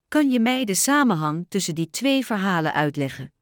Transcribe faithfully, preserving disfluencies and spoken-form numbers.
Kan je mij de samenhang tussen die twee verhalen uitleggen?